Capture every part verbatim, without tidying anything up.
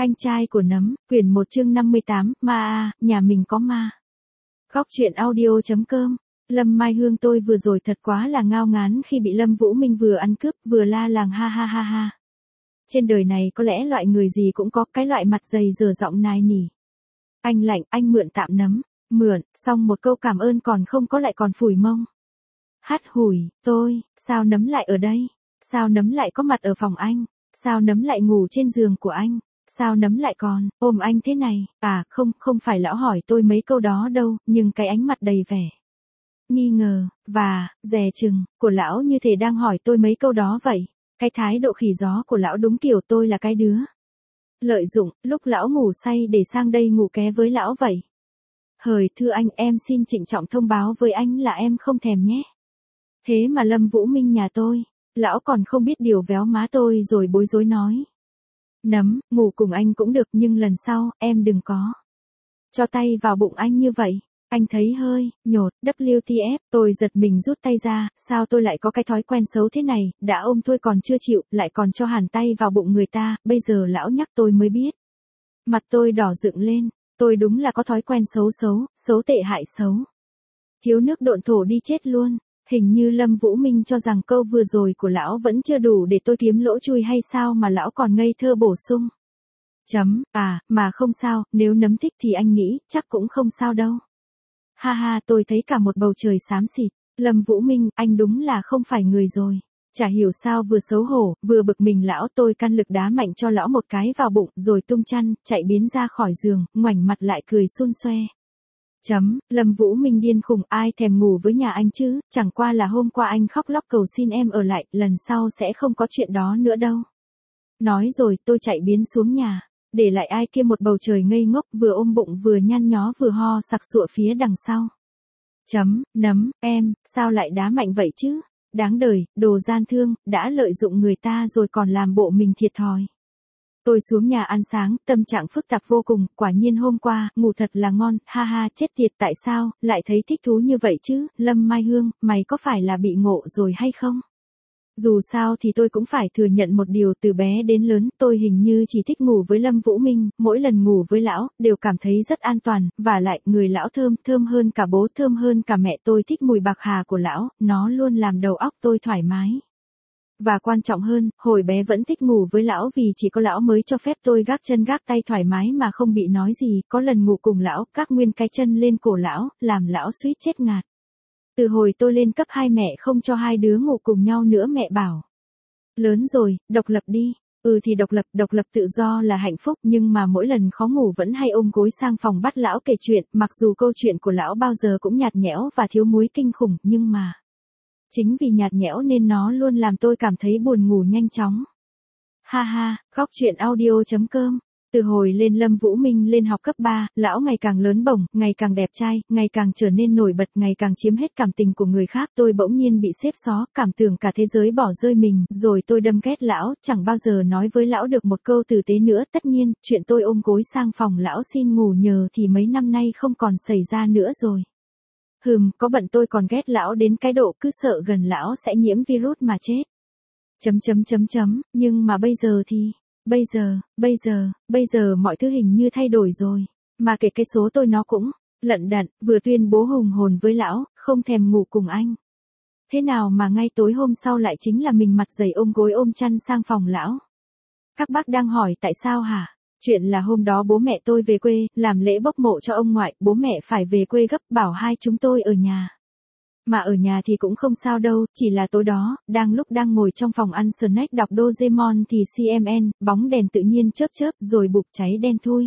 Anh trai của nấm, quyển một chương năm mươi tám, ma à, nhà mình có ma. Góc truyện audio.com. Lâm Mai Hương tôi vừa rồi thật quá là ngao ngán khi bị Lâm Vũ Minh vừa ăn cướp vừa la làng ha ha ha ha. Trên đời này có lẽ loại người gì cũng có, cái loại mặt dày dở giọng nài nỉ. Anh lạnh, anh mượn tạm nấm. Mượn, xong một câu cảm ơn còn không có lại còn phủi mông. Hát hủi, tôi, sao nấm lại ở đây? Sao nấm lại có mặt ở phòng anh? Sao nấm lại ngủ trên giường của anh? Sao nấm lại còn ôm anh thế này? À, không, không phải lão hỏi tôi mấy câu đó đâu, nhưng cái ánh mặt đầy vẻ nghi ngờ, và, dè chừng, của lão như thể đang hỏi tôi mấy câu đó vậy. Cái thái độ khỉ gió của lão đúng kiểu tôi là cái đứa lợi dụng, lúc lão ngủ say để sang đây ngủ ké với lão vậy. Hời, thưa anh, em xin trịnh trọng thông báo với anh là em không thèm nhé. Thế mà Lâm Vũ Minh nhà tôi, lão còn không biết điều véo má tôi rồi bối rối nói. Nấm, ngủ cùng anh cũng được nhưng lần sau, em đừng có cho tay vào bụng anh như vậy. Anh thấy hơi nhột, W T F, tôi giật mình rút tay ra, sao tôi lại có cái thói quen xấu thế này, đã ôm thôi còn chưa chịu, lại còn cho hàn tay vào bụng người ta, bây giờ lão nhắc tôi mới biết. Mặt tôi đỏ dựng lên, tôi đúng là có thói quen xấu xấu, xấu tệ hại xấu. Thiếu nước độn thổ đi chết luôn. Hình như Lâm Vũ Minh cho rằng câu vừa rồi của lão vẫn chưa đủ để tôi kiếm lỗ chui hay sao mà lão còn ngây thơ bổ sung. Chấm, à, mà không sao, nếu nấm thích thì anh nghĩ, chắc cũng không sao đâu. Ha ha, tôi thấy cả một bầu trời xám xịt. Lâm Vũ Minh, anh đúng là không phải người rồi. Chả hiểu sao vừa xấu hổ, vừa bực mình lão, tôi căn lực đá mạnh cho lão một cái vào bụng, rồi tung chăn, chạy biến ra khỏi giường, ngoảnh mặt lại cười xun xoe. Chấm, Lâm Vũ Minh điên khùng, ai thèm ngủ với nhà anh chứ, chẳng qua là hôm qua anh khóc lóc cầu xin em ở lại, lần sau sẽ không có chuyện đó nữa đâu. Nói rồi tôi chạy biến xuống nhà, để lại ai kia một bầu trời ngây ngốc vừa ôm bụng vừa nhăn nhó vừa ho sặc sụa phía đằng sau. Chấm, nấm, em, sao lại đá mạnh vậy chứ, đáng đời, đồ gian thương, đã lợi dụng người ta rồi còn làm bộ mình thiệt thòi. Tôi xuống nhà ăn sáng, tâm trạng phức tạp vô cùng, quả nhiên hôm qua, ngủ thật là ngon, ha ha, chết tiệt, tại sao, lại thấy thích thú như vậy chứ, Lâm Mai Hương, mày có phải là bị ngộ rồi hay không? Dù sao thì tôi cũng phải thừa nhận một điều, từ bé đến lớn, tôi hình như chỉ thích ngủ với Lâm Vũ Minh, mỗi lần ngủ với lão, đều cảm thấy rất an toàn, và lại, người lão thơm, thơm hơn cả bố, thơm hơn cả mẹ, tôi thích mùi bạc hà của lão, nó luôn làm đầu óc tôi thoải mái. Và quan trọng hơn, hồi bé vẫn thích ngủ với lão vì chỉ có lão mới cho phép tôi gác chân gác tay thoải mái mà không bị nói gì, có lần ngủ cùng lão, gác nguyên cái chân lên cổ lão, làm lão suýt chết ngạt. Từ hồi tôi lên cấp hai mẹ không cho hai đứa ngủ cùng nhau nữa, mẹ bảo. Lớn rồi, độc lập đi. Ừ thì độc lập, độc lập tự do là hạnh phúc, nhưng mà mỗi lần khó ngủ vẫn hay ôm gối sang phòng bắt lão kể chuyện, mặc dù câu chuyện của lão bao giờ cũng nhạt nhẽo và thiếu muối kinh khủng, nhưng mà chính vì nhạt nhẽo nên nó luôn làm tôi cảm thấy buồn ngủ nhanh chóng. Ha ha, góc truyện audio.com. Từ hồi lên Lâm Vũ Minh lên học cấp ba, lão ngày càng lớn bổng, ngày càng đẹp trai, ngày càng trở nên nổi bật, ngày càng chiếm hết cảm tình của người khác. Tôi bỗng nhiên bị xếp xó, cảm tưởng cả thế giới bỏ rơi mình, rồi tôi đâm ghét lão, chẳng bao giờ nói với lão được một câu tử tế nữa. Tất nhiên, chuyện tôi ôm gối sang phòng lão xin ngủ nhờ thì mấy năm nay không còn xảy ra nữa rồi. Hừm, có bận tôi còn ghét lão đến cái độ cứ sợ gần lão sẽ nhiễm virus mà chết. Chấm chấm chấm chấm, nhưng mà bây giờ thì, bây giờ, bây giờ, bây giờ mọi thứ hình như thay đổi rồi. Mà kể cái số tôi nó cũng, lận đận, vừa tuyên bố hùng hồn với lão, không thèm ngủ cùng anh. Thế nào mà ngay tối hôm sau lại chính là mình mặt dày ôm gối ôm chăn sang phòng lão. Các bác đang hỏi tại sao hả? Chuyện là hôm đó bố mẹ tôi về quê, làm lễ bốc mộ cho ông ngoại, bố mẹ phải về quê gấp, bảo hai chúng tôi ở nhà. Mà ở nhà thì cũng không sao đâu, chỉ là tối đó, đang lúc đang ngồi trong phòng ăn snack đọc Doraemon thì xê em en, bóng đèn tự nhiên chớp chớp, rồi bụp cháy đen thui.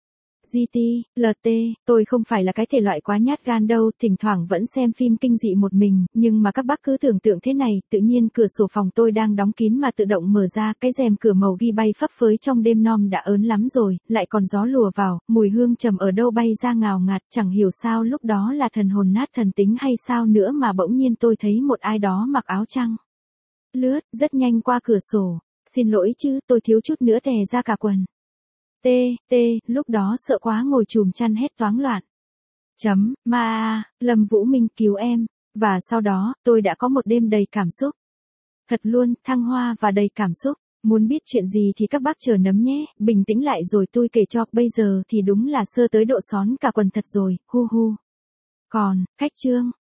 giê tê, lờ tê, tôi không phải là cái thể loại quá nhát gan đâu, thỉnh thoảng vẫn xem phim kinh dị một mình, nhưng mà các bác cứ tưởng tượng thế này, tự nhiên cửa sổ phòng tôi đang đóng kín mà tự động mở ra, cái rèm cửa màu ghi bay phấp phới trong đêm nom đã ớn lắm rồi, lại còn gió lùa vào, mùi hương trầm ở đâu bay ra ngào ngạt, chẳng hiểu sao lúc đó là thần hồn nát thần tính hay sao nữa mà bỗng nhiên tôi thấy một ai đó mặc áo trắng lướt rất nhanh qua cửa sổ. Xin lỗi chứ, tôi thiếu chút nữa tè ra cả quần. Tê, tê, lúc đó sợ quá ngồi chùm chăn hét toáng loạn. Chấm, ma à, Lâm Vũ Minh cứu em. Và sau đó, tôi đã có một đêm đầy cảm xúc. Thật luôn, thăng hoa và đầy cảm xúc. Muốn biết chuyện gì thì các bác chờ nấm nhé, bình tĩnh lại rồi tôi kể cho, bây giờ thì đúng là sơ tới độ xón cả quần thật rồi, hu hu. Còn, khách Trương,